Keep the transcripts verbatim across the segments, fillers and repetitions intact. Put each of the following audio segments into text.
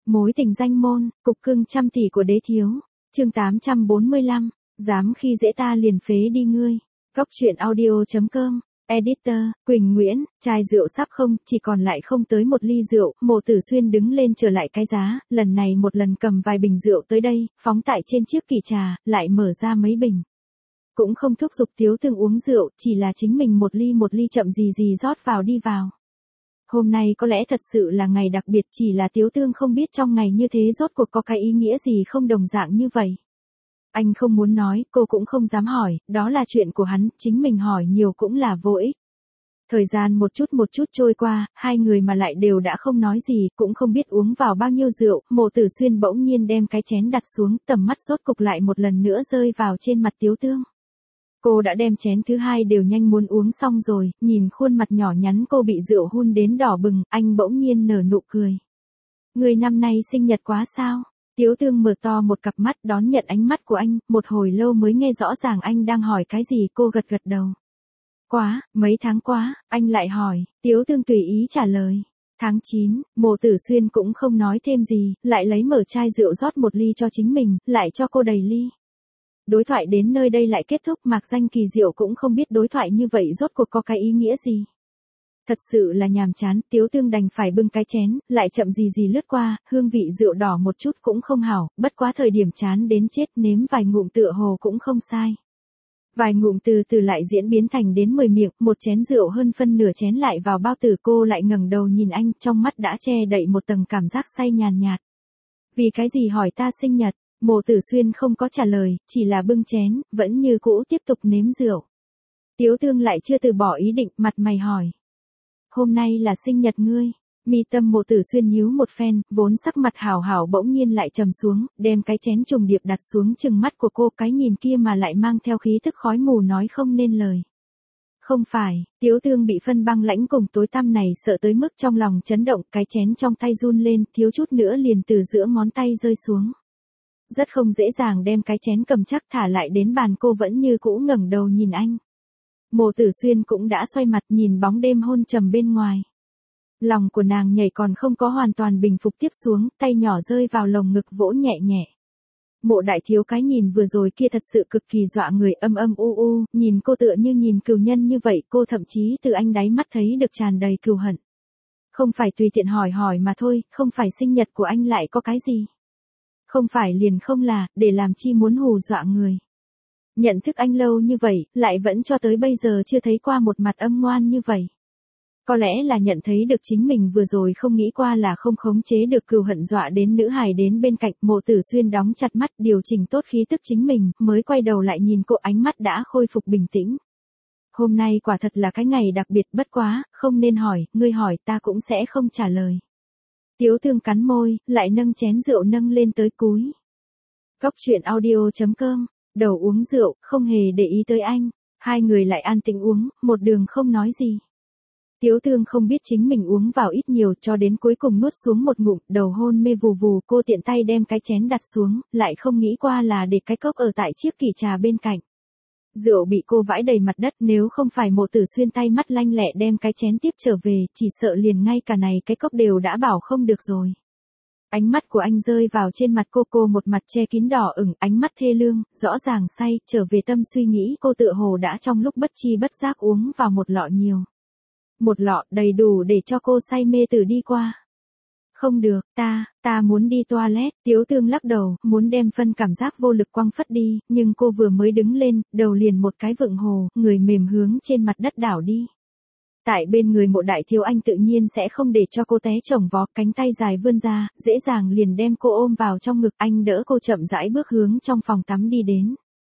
Mối tình danh môn, cục cưng trăm tỷ của đế thiếu. Chương tám trăm bốn mươi lăm, dám khi dễ ta liền phế đi ngươi. Góc truyện audio chấm com. Editor, Quỳnh Nguyễn, chai rượu sắp không, chỉ còn lại không tới một ly rượu, Mộ Tử Xuyên đứng lên trở lại cái giá, lần này một lần cầm vài bình rượu tới đây, phóng tại trên chiếc kỷ trà, lại mở ra mấy bình. Cũng không thúc giục Tiếu Tương uống rượu, chỉ là chính mình một ly một ly chậm gì gì rót vào đi vào. Hôm nay có lẽ thật sự là ngày đặc biệt, chỉ là Tiếu Tương không biết trong ngày như thế rốt cuộc có cái ý nghĩa gì không đồng dạng như vậy. Anh không muốn nói, cô cũng không dám hỏi, đó là chuyện của hắn, chính mình hỏi nhiều cũng là vô ích. Thời gian một chút một chút trôi qua, hai người mà lại đều đã không nói gì, cũng không biết uống vào bao nhiêu rượu, Mộ Tử Xuyên bỗng nhiên đem cái chén đặt xuống, tầm mắt rốt cục lại một lần nữa rơi vào trên mặt Tiếu Tương. Cô đã đem chén thứ hai đều nhanh muốn uống xong rồi, nhìn khuôn mặt nhỏ nhắn cô bị rượu hun đến đỏ bừng, anh bỗng nhiên nở nụ cười. Người năm nay sinh nhật quá sao? Tiếu Tương mở to một cặp mắt đón nhận ánh mắt của anh, một hồi lâu mới nghe rõ ràng anh đang hỏi cái gì, cô gật gật đầu. Quá, mấy tháng quá, anh lại hỏi, Tiếu Tương tùy ý trả lời. Tháng chín, Mộ Tử Xuyên cũng không nói thêm gì, lại lấy mở chai rượu rót một ly cho chính mình, lại cho cô đầy ly. Đối thoại đến nơi đây lại kết thúc, Mạc Danh Kỳ Diệu cũng không biết đối thoại như vậy rốt cuộc có cái ý nghĩa gì. Thật sự là nhàm chán, Tiếu Tương đành phải bưng cái chén, lại chậm gì gì lướt qua, hương vị rượu đỏ một chút cũng không hảo, bất quá thời điểm chán đến chết nếm vài ngụm tựa hồ cũng không sai. Vài ngụm từ từ lại diễn biến thành đến mười miệng, một chén rượu hơn phân nửa chén lại vào bao tử, cô lại ngẩng đầu nhìn anh, trong mắt đã che đậy một tầng cảm giác say nhàn nhạt. Vì cái gì hỏi ta sinh nhật? Mộ Tử Xuyên không có trả lời, chỉ là bưng chén, vẫn như cũ tiếp tục nếm rượu. Tiếu Tương lại chưa từ bỏ ý định, mặt mày hỏi. Hôm nay là sinh nhật ngươi. Mi tâm Mộ Tử Xuyên nhíu một phen, vốn sắc mặt hảo hảo bỗng nhiên lại trầm xuống, đem cái chén trùng điệp đặt xuống chừng mắt của cô, cái nhìn kia mà lại mang theo khí tức khói mù nói không nên lời. Không phải, Tiếu Tương bị phân băng lãnh cùng tối tăm này sợ tới mức trong lòng chấn động, cái chén trong tay run lên, thiếu chút nữa liền từ giữa ngón tay rơi xuống. Rất không dễ dàng đem cái chén cầm chắc thả lại đến bàn, cô vẫn như cũ ngẩng đầu nhìn anh. Mộ Tử Xuyên cũng đã xoay mặt nhìn bóng đêm hôn trầm bên ngoài. Lòng của nàng nhảy còn không có hoàn toàn bình phục tiếp xuống, tay nhỏ rơi vào lồng ngực vỗ nhẹ nhẹ. Mộ đại thiếu cái nhìn vừa rồi kia thật sự cực kỳ dọa người, âm âm u u, nhìn cô tựa như nhìn cừu nhân như vậy, cô thậm chí từ anh đáy mắt thấy được tràn đầy cừu hận. Không phải tùy tiện hỏi hỏi mà thôi, không phải sinh nhật của anh lại có cái gì. Không phải liền không là, để làm chi muốn hù dọa người. Nhận thức anh lâu như vậy, lại vẫn cho tới bây giờ chưa thấy qua một mặt âm ngoan như vậy. Có lẽ là nhận thấy được chính mình vừa rồi không nghĩ qua là không khống chế được cừu hận dọa đến nữ hài đến bên cạnh, Mộ Tử Xuyên đóng chặt mắt điều chỉnh tốt khí tức chính mình, mới quay đầu lại nhìn cô, ánh mắt đã khôi phục bình tĩnh. Hôm nay quả thật là cái ngày đặc biệt, bất quá, không nên hỏi, ngươi hỏi ta cũng sẽ không trả lời. Tiếu Tương cắn môi, lại nâng chén rượu nâng lên tới cúi. Góc truyện audio chấm com, đầu uống rượu, không hề để ý tới anh. Hai người lại an tĩnh uống, một đường không nói gì. Tiếu Tương không biết chính mình uống vào ít nhiều cho đến cuối cùng nuốt xuống một ngụm, đầu hôn mê vù vù, cô tiện tay đem cái chén đặt xuống, lại không nghĩ qua là để cái cốc ở tại chiếc kỷ trà bên cạnh. Rượu bị cô vãi đầy mặt đất, nếu không phải Mộ Tử Xuyên tay mắt lanh lẹ đem cái chén tiếp trở về, chỉ sợ liền ngay cả này cái cốc đều đã bảo không được rồi. Ánh mắt của anh rơi vào trên mặt cô, cô một mặt che kín đỏ ửng, ánh mắt thê lương, rõ ràng say, trở về tâm suy nghĩ, cô tựa hồ đã trong lúc bất chi bất giác uống vào một lọ nhiều. Một lọ đầy đủ để cho cô say mê từ đi qua. Không được, ta, ta muốn đi toilet. Tiếu Tương lắc đầu, muốn đem phân cảm giác vô lực quăng phất đi, nhưng cô vừa mới đứng lên, đầu liền một cái vượng hồ, người mềm hướng trên mặt đất đảo đi. Tại bên người Mộ đại thiếu anh tự nhiên sẽ không để cho cô té chồng vó, cánh tay dài vươn ra, dễ dàng liền đem cô ôm vào trong ngực, anh đỡ cô chậm rãi bước hướng trong phòng tắm đi đến.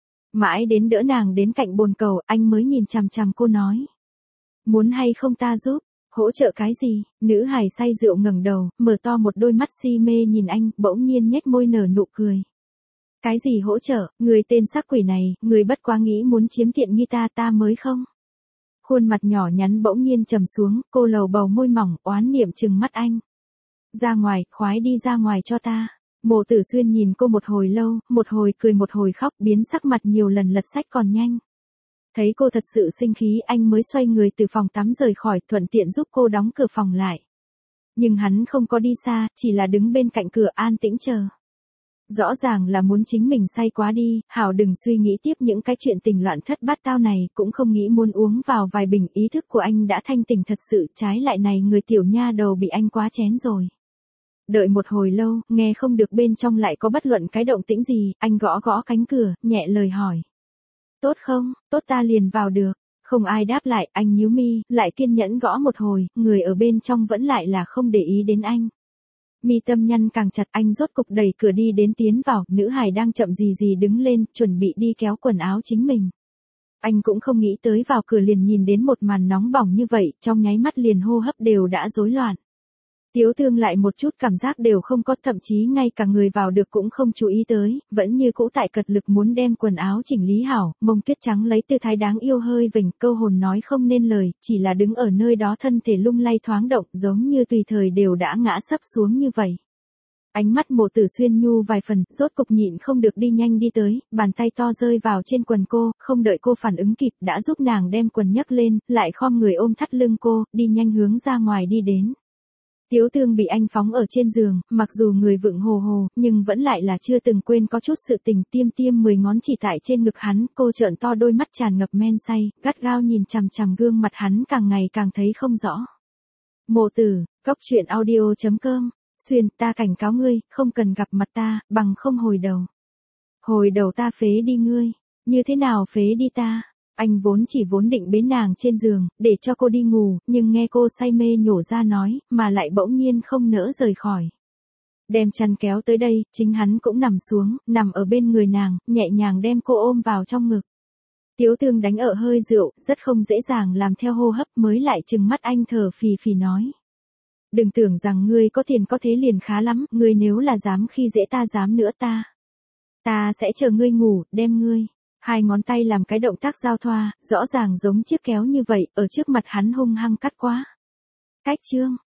Mãi đến đỡ nàng đến cạnh bồn cầu, anh mới nhìn chằm chằm cô nói. Muốn hay không ta giúp? Hỗ trợ cái gì? Nữ hài say rượu ngẩng đầu, mở to một đôi mắt si mê nhìn anh, bỗng nhiên nhếch môi nở nụ cười. Cái gì hỗ trợ? Người tên sắc quỷ này, người bất quá nghĩ muốn chiếm tiện nghi ta ta mới không? Khuôn mặt nhỏ nhắn bỗng nhiên trầm xuống, cô lầu bầu môi mỏng, oán niệm trừng mắt anh. Ra ngoài, khoái đi ra ngoài cho ta. Mộ Tử Xuyên nhìn cô một hồi lâu, một hồi cười một hồi khóc, biến sắc mặt nhiều lần lật sách còn nhanh. Thấy cô thật sự sinh khí, anh mới xoay người từ phòng tắm rời khỏi, thuận tiện giúp cô đóng cửa phòng lại. Nhưng hắn không có đi xa, chỉ là đứng bên cạnh cửa an tĩnh chờ. Rõ ràng là muốn chính mình say quá đi, hảo đừng suy nghĩ tiếp những cái chuyện tình loạn thất bát tao này, cũng không nghĩ muốn uống vào vài bình, ý thức của anh đã thanh tỉnh thật sự, trái lại này người tiểu nha đầu bị anh quá chén rồi. Đợi một hồi lâu, nghe không được bên trong lại có bất luận cái động tĩnh gì, anh gõ gõ cánh cửa, nhẹ lời hỏi. Tốt không, tốt ta liền vào được. Không ai đáp lại, anh nhíu mi, lại kiên nhẫn gõ một hồi, người ở bên trong vẫn lại là không để ý đến anh. Mi tâm nhăn càng chặt, anh rốt cục đẩy cửa đi đến tiến vào, nữ hài đang chậm gì gì đứng lên, chuẩn bị đi kéo quần áo chính mình. Anh cũng không nghĩ tới vào cửa liền nhìn đến một màn nóng bỏng như vậy, trong nháy mắt liền hô hấp đều đã rối loạn. Tiếu Thương lại một chút cảm giác đều không có, thậm chí ngay cả người vào được cũng không chú ý tới, vẫn như cũ tại cật lực muốn đem quần áo chỉnh lý hảo, mông tuyết trắng lấy tư thái đáng yêu hơi vểnh, câu hồn nói không nên lời, chỉ là đứng ở nơi đó thân thể lung lay thoáng động, giống như tùy thời đều đã ngã sấp xuống như vậy. Ánh mắt Mộ Tử Xuyên nhu vài phần, rốt cục nhịn không được đi nhanh đi tới, bàn tay to rơi vào trên quần cô, không đợi cô phản ứng kịp, đã giúp nàng đem quần nhấc lên, lại khom người ôm thắt lưng cô, đi nhanh hướng ra ngoài đi đến. Tiếu Thương bị anh phóng ở trên giường, mặc dù người vượng hồ hồ, nhưng vẫn lại là chưa từng quên có chút sự tình, tiêm tiêm mười ngón chỉ tại trên ngực hắn, cô trợn to đôi mắt tràn ngập men say, gắt gao nhìn chằm chằm gương mặt hắn càng ngày càng thấy không rõ. Mộ Tử, Cốc Truyện Audio chấm com, Xuyên, ta cảnh cáo ngươi, không cần gặp mặt ta, bằng không hồi đầu. Hồi đầu ta phế đi ngươi, như thế nào phế đi ta? Anh vốn chỉ vốn định bế nàng trên giường, để cho cô đi ngủ, nhưng nghe cô say mê nhổ ra nói, mà lại bỗng nhiên không nỡ rời khỏi. Đem chăn kéo tới đây, chính hắn cũng nằm xuống, nằm ở bên người nàng, nhẹ nhàng đem cô ôm vào trong ngực. Tiếu Thương đánh ở hơi rượu, rất không dễ dàng làm theo hô hấp, mới lại trừng mắt anh thở phì phì nói. Đừng tưởng rằng ngươi có tiền có thế liền khá lắm, ngươi nếu là dám khi dễ ta dám nữa ta. Ta sẽ chờ ngươi ngủ, đem ngươi. Hai ngón tay làm cái động tác giao thoa, rõ ràng giống chiếc kéo như vậy, ở trước mặt hắn hung hăng cắt quá. Cách chương.